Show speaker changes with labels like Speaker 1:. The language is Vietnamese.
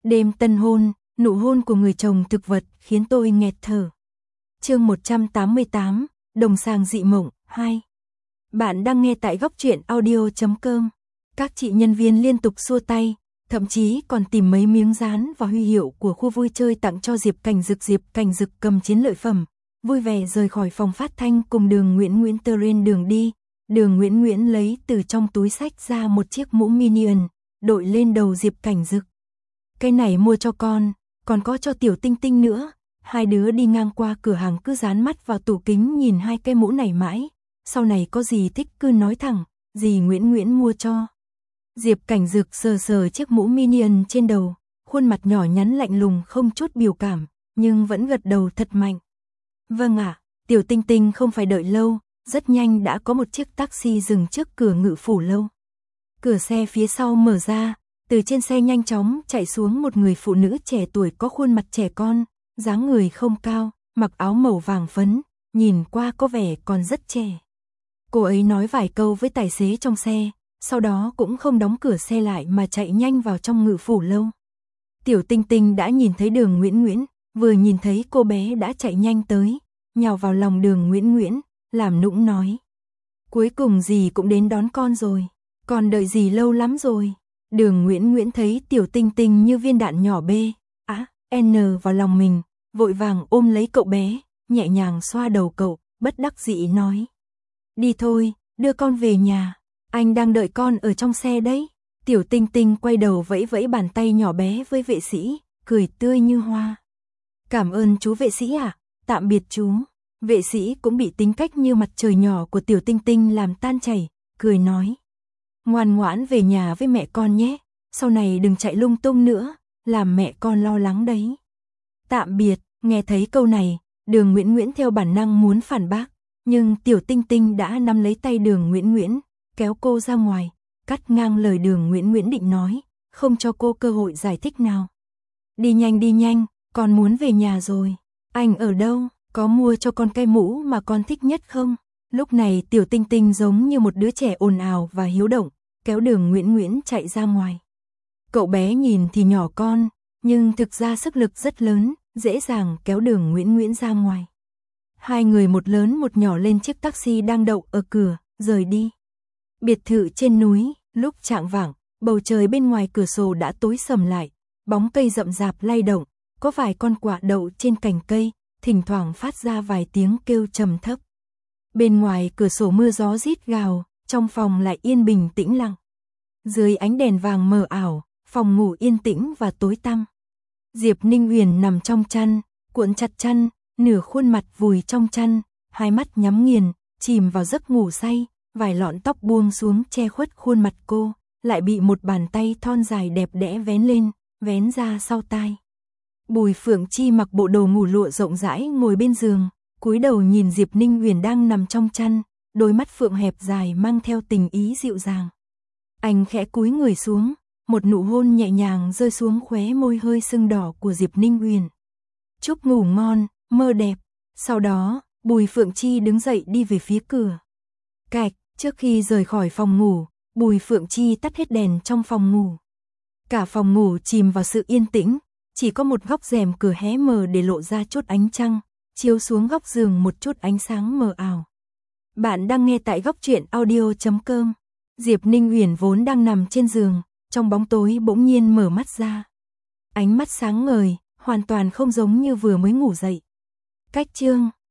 Speaker 1: Đêm tân hôn, nụ hôn của người chồng thực vật khiến tôi nghẹt thở. Chương 188, Đồng sàng dị mộng 2. Bạn đang nghe tại góc truyện audio.com. Các chị nhân viên liên tục xua tay, thậm chí còn tìm mấy miếng dán và huy hiệu của khu vui chơi tặng cho Diệp Cảnh Dực. Diệp Cảnh Dực cầm chiến lợi phẩm, vui vẻ rời khỏi phòng phát thanh cùng Đường Nguyễn Nguyễn trên đường đi. Đường Nguyễn Nguyễn lấy từ trong túi xách ra một chiếc mũ Minion, đội lên đầu Diệp Cảnh Dực. Cái này mua cho con, còn có cho Tiểu Tinh Tinh nữa. Hai đứa đi ngang qua cửa hàng cứ dán mắt vào tủ kính nhìn hai cái mũ này mãi. Sau này có gì thích cứ nói thẳng, dì Nguyễn Nguyễn mua cho. Diệp Cảnh Dực sờ sờ chiếc mũ Minion trên đầu, khuôn mặt nhỏ nhắn lạnh lùng không chút biểu cảm, nhưng vẫn gật đầu thật mạnh. Vâng ạ, Tiểu Tinh Tinh không phải đợi lâu, rất nhanh đã có một chiếc taxi dừng trước cửa Ngự Phủ Lâu. Cửa xe phía sau mở ra, từ trên xe nhanh chóng chạy xuống một người phụ nữ trẻ tuổi có khuôn mặt trẻ con, dáng người không cao, mặc áo màu vàng phấn, nhìn qua có vẻ còn rất trẻ. Cô ấy nói vài câu với tài xế trong xe, sau đó cũng không đóng cửa xe lại mà chạy nhanh vào trong Ngự Phủ Lâu. Tiểu Tinh Tinh đã nhìn thấy Đường Nguyễn Nguyễn, vừa nhìn thấy cô bé đã chạy nhanh tới, nhào vào lòng Đường Nguyễn Nguyễn, làm nũng nói. Cuối cùng dì cũng đến đón con rồi, còn đợi dì lâu lắm rồi. Đường Nguyễn Nguyễn thấy Tiểu Tinh Tinh như viên đạn nhỏ N vào lòng mình, vội vàng ôm lấy cậu bé, nhẹ nhàng xoa đầu cậu, bất đắc dĩ nói. Đi thôi, đưa con về nhà, anh đang đợi con ở trong xe đấy. Tiểu Tinh Tinh quay đầu vẫy vẫy bàn tay nhỏ bé với vệ sĩ, cười tươi như hoa. Cảm ơn chú vệ sĩ ạ, tạm biệt chú. Vệ sĩ cũng bị tính cách như mặt trời nhỏ của Tiểu Tinh Tinh làm tan chảy, cười nói. Ngoan ngoãn về nhà với mẹ con nhé, sau này đừng chạy lung tung nữa, làm mẹ con lo lắng đấy. Tạm biệt, nghe thấy câu này, Đường Nguyễn Nguyễn theo bản năng muốn phản bác, nhưng Tiểu Tinh Tinh đã nắm lấy tay Đường Nguyễn Nguyễn, kéo cô ra ngoài, cắt ngang lời Đường Nguyễn Nguyễn định nói, không cho cô cơ hội giải thích nào. Đi nhanh, con muốn về nhà rồi. Anh ở đâu, có mua cho con cái mũ mà con thích nhất không? Lúc này Tiểu Tinh Tinh giống như một đứa trẻ ồn ào và hiếu động, kéo Đường Nguyễn Nguyễn chạy ra ngoài. Cậu bé nhìn thì nhỏ con, nhưng thực ra sức lực rất lớn, dễ dàng kéo Đường Nguyễn Nguyễn ra ngoài. Hai người một lớn một nhỏ lên chiếc taxi đang đậu ở cửa, rời đi. Biệt thự trên núi, lúc chạng vạng, bầu trời bên ngoài cửa sổ đã tối sầm lại, bóng cây rậm rạp lay động, có vài con quạ đậu trên cành cây, thỉnh thoảng phát ra vài tiếng kêu trầm thấp. Bên ngoài cửa sổ mưa gió rít gào, trong phòng lại yên bình tĩnh lặng. Dưới ánh đèn vàng mờ ảo, phòng ngủ yên tĩnh và tối tăm. Diệp Ninh Huyền nằm trong chăn, cuộn chặt chăn, nửa khuôn mặt vùi trong chăn, hai mắt nhắm nghiền, chìm vào giấc ngủ say, vài lọn tóc buông xuống che khuất khuôn mặt cô, lại bị một bàn tay thon dài đẹp đẽ vén lên, vén ra sau tai. Bùi Phượng Chi mặc bộ đồ ngủ lụa rộng rãi ngồi bên giường, cúi đầu nhìn Diệp Ninh Huyền đang nằm trong chăn, đôi mắt phượng hẹp dài mang theo tình ý dịu dàng. Anh khẽ cúi người xuống, một nụ hôn nhẹ nhàng rơi xuống khóe môi hơi sưng đỏ của Diệp Ninh Huyền. Chúc ngủ ngon, mơ đẹp. Sau đó, Bùi Phượng Chi đứng dậy đi về phía cửa. Cạch, trước khi rời khỏi phòng ngủ, Bùi Phượng Chi tắt hết đèn trong phòng ngủ. Cả phòng ngủ chìm vào sự yên tĩnh, chỉ có một góc rèm cửa hé mờ để lộ ra chút ánh trăng, chiếu xuống góc giường một chút ánh sáng mờ ảo. Bạn đang nghe tại góc truyện audio.com. Diệp Ninh Huyền vốn đang nằm trên giường, trong bóng tối bỗng nhiên mở mắt ra. Ánh mắt sáng ngời, hoàn toàn không giống như vừa mới ngủ dậy. Cách chương